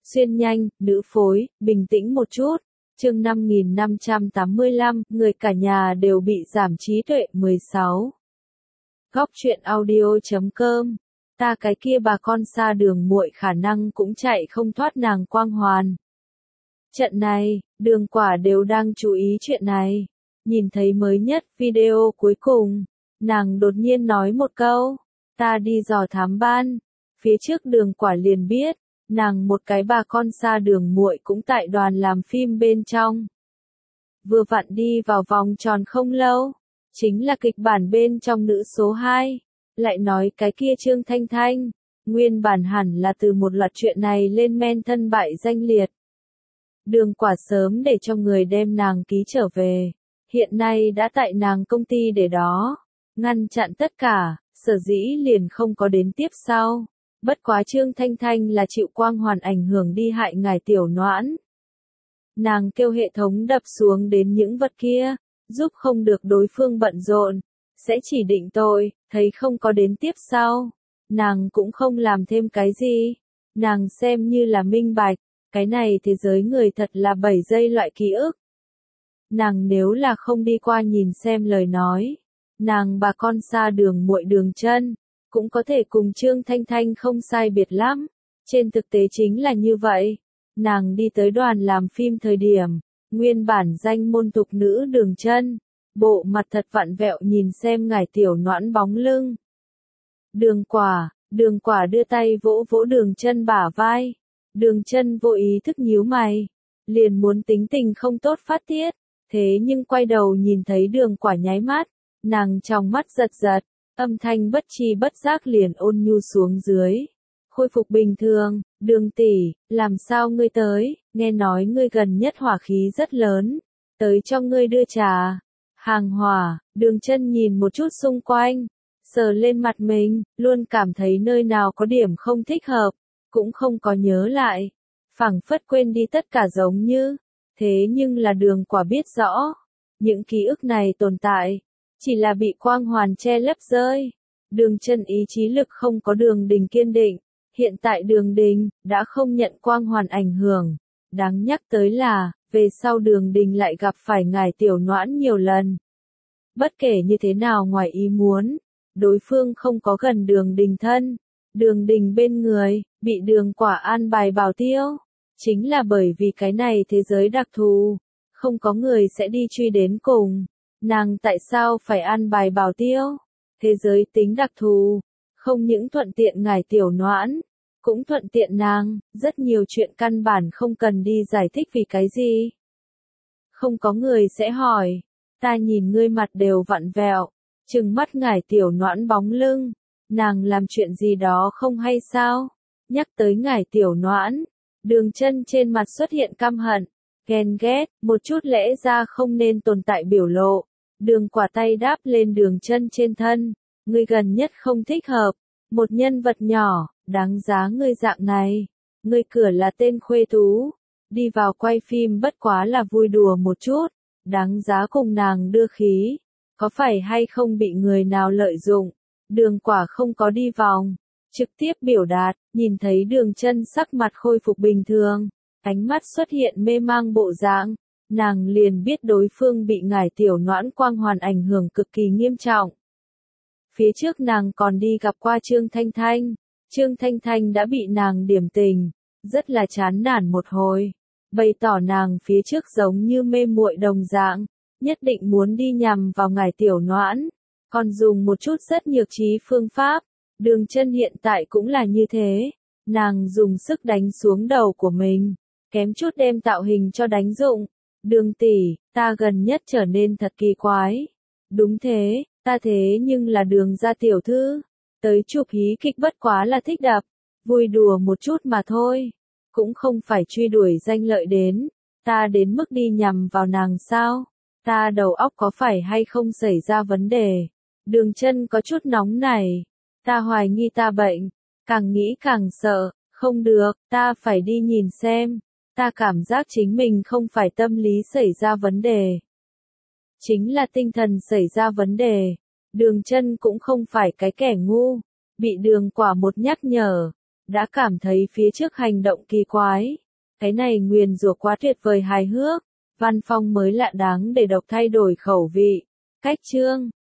Xuyên nhanh, nữ phối, bình tĩnh một chút. Chương 5585, người cả nhà đều bị giảm trí tuệ 16. Góc truyện audio.com. Ta cái kia bà con xa đường muội khả năng cũng chạy không thoát nàng quang hoàn. Trận này, Đường Quả đều đang chú ý chuyện này. Nhìn thấy mới nhất video cuối cùng, nàng đột nhiên nói một câu, ta đi dò thám ban. Phía trước Đường Quả liền biết, nàng một cái bà con xa đường muội cũng tại đoàn làm phim bên trong. Vừa vặn đi vào vòng tròn không lâu, chính là kịch bản bên trong nữ số 2. Lại nói cái kia Trương Thanh Thanh, nguyên bản hẳn là từ một loạt chuyện này lên men thân bại danh liệt. Đường Quả sớm để cho người đem nàng ký trở về, hiện nay đã tại nàng công ty để đó, ngăn chặn tất cả, sở dĩ liền không có đến tiếp sau. Bất quá Trương Thanh Thanh là chịu quang hoàn ảnh hưởng đi hại ngài tiểu noãn. Nàng kêu hệ thống đập xuống đến những vật kia, giúp không được đối phương bận rộn, sẽ chỉ định tội, thấy không có đến tiếp sau. Nàng cũng không làm thêm cái gì, nàng xem như là minh bạch, cái này thế giới người thật là 7 giây loại ký ức. Nàng nếu là không đi qua nhìn xem lời nói, nàng bà con xa đường muội Đường Chân cũng có thể cùng Trương Thanh Thanh không sai biệt lắm. Trên thực tế chính là như vậy. Nàng đi tới đoàn làm phim thời điểm, nguyên bản danh môn tục nữ Đường Chân, bộ mặt thật vặn vẹo nhìn xem ngải tiểu noãn bóng lưng. Đường Quả đưa tay vỗ vỗ Đường Chân bả vai. Đường Chân vô ý thức nhíu mày, liền muốn tính tình không tốt phát tiết, thế nhưng quay đầu nhìn thấy Đường Quả nháy mắt, nàng trong mắt giật giật. Âm thanh bất tri bất giác liền ôn nhu xuống dưới. Khôi phục bình thường, Đường tỷ, làm sao ngươi tới, nghe nói ngươi gần nhất hỏa khí rất lớn, tới cho ngươi đưa trà. Hàng hỏa, Đường Chân nhìn một chút xung quanh, sờ lên mặt mình, luôn cảm thấy nơi nào có điểm không thích hợp, cũng không có nhớ lại, phảng phất quên đi tất cả giống như, thế nhưng là Đường Quả biết rõ, những ký ức này tồn tại. Chỉ là bị quang hoàn che lấp rơi. Đường Chân ý chí lực không có Đường Đình kiên định. Hiện tại Đường Đình đã không nhận quang hoàn ảnh hưởng. Đáng nhắc tới là, về sau Đường Đình lại gặp phải ngài tiểu noãn nhiều lần. Bất kể như thế nào ngoài ý muốn, đối phương không có gần Đường Đình thân. Đường Đình bên người, bị Đường Quả an bài bảo tiêu. Chính là bởi vì cái này thế giới đặc thù, không có người sẽ đi truy đến cùng. Nàng tại sao phải an bài bảo tiêu? Thế giới tính đặc thù, không những thuận tiện ngài tiểu noãn, cũng thuận tiện nàng, rất nhiều chuyện căn bản không cần đi giải thích vì cái gì. Không có người sẽ hỏi, ta nhìn ngươi mặt đều vặn vẹo, trừng mắt ngài tiểu noãn bóng lưng, nàng làm chuyện gì đó không hay sao? Nhắc tới ngài tiểu noãn, Đường Chân trên mặt xuất hiện căm hận, ghen ghét, một chút lẽ ra không nên tồn tại biểu lộ. Đường Quả tay đáp lên Đường Chân trên thân, ngươi gần nhất không thích hợp, một nhân vật nhỏ, đáng giá ngươi dạng này, ngươi cửa là tên khuê tú, đi vào quay phim bất quá là vui đùa một chút, đáng giá cùng nàng đưa khí, có phải hay không bị người nào lợi dụng, Đường Quả không có đi vòng, trực tiếp biểu đạt, nhìn thấy Đường Chân sắc mặt khôi phục bình thường, ánh mắt xuất hiện mê mang bộ dạng. Nàng liền biết đối phương bị ngải tiểu noãn quang hoàn ảnh hưởng cực kỳ nghiêm trọng. Phía trước nàng còn đi gặp qua Trương Thanh Thanh. Trương Thanh Thanh đã bị nàng điểm tình, rất là chán nản một hồi. Bày tỏ nàng phía trước giống như mê muội đồng dạng, nhất định muốn đi nhằm vào ngải tiểu noãn. Còn dùng một chút rất nhược trí phương pháp. Đường Chân hiện tại cũng là như thế. Nàng dùng sức đánh xuống đầu của mình, kém chút đem tạo hình cho đánh rụng. Đường tỷ, ta gần nhất trở nên thật kỳ quái. Đúng thế, ta thế nhưng là Đường gia tiểu thư. Tới chụp hí kịch bất quá là thích đập, vui đùa một chút mà thôi. Cũng không phải truy đuổi danh lợi đến. Ta đến mức đi nhằm vào nàng sao? Ta đầu óc có phải hay không xảy ra vấn đề? Đường Chân có chút nóng này. Ta hoài nghi ta bệnh. Càng nghĩ càng sợ. Không được, ta phải đi nhìn xem. Ta cảm giác chính mình không phải tâm lý xảy ra vấn đề. Chính là tinh thần xảy ra vấn đề. Đường Chân cũng không phải cái kẻ ngu. Bị Đường Quả một nhắc nhở. đã cảm thấy phía trước hành động kỳ quái. Cái này nguyền rủa quá tuyệt vời hài hước. Văn phong mới lạ đáng để độc thay đổi khẩu vị. Cách chương